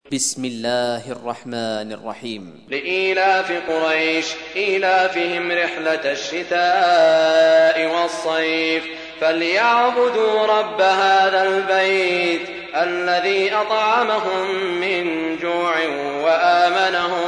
بسم الله الرحمن الرحيم. لإيلاف قريش إيلافهم رحلة الشتاء والصيف فليعبدوا رب هذا البيت الذي أطعمهم من جوع وآمنهم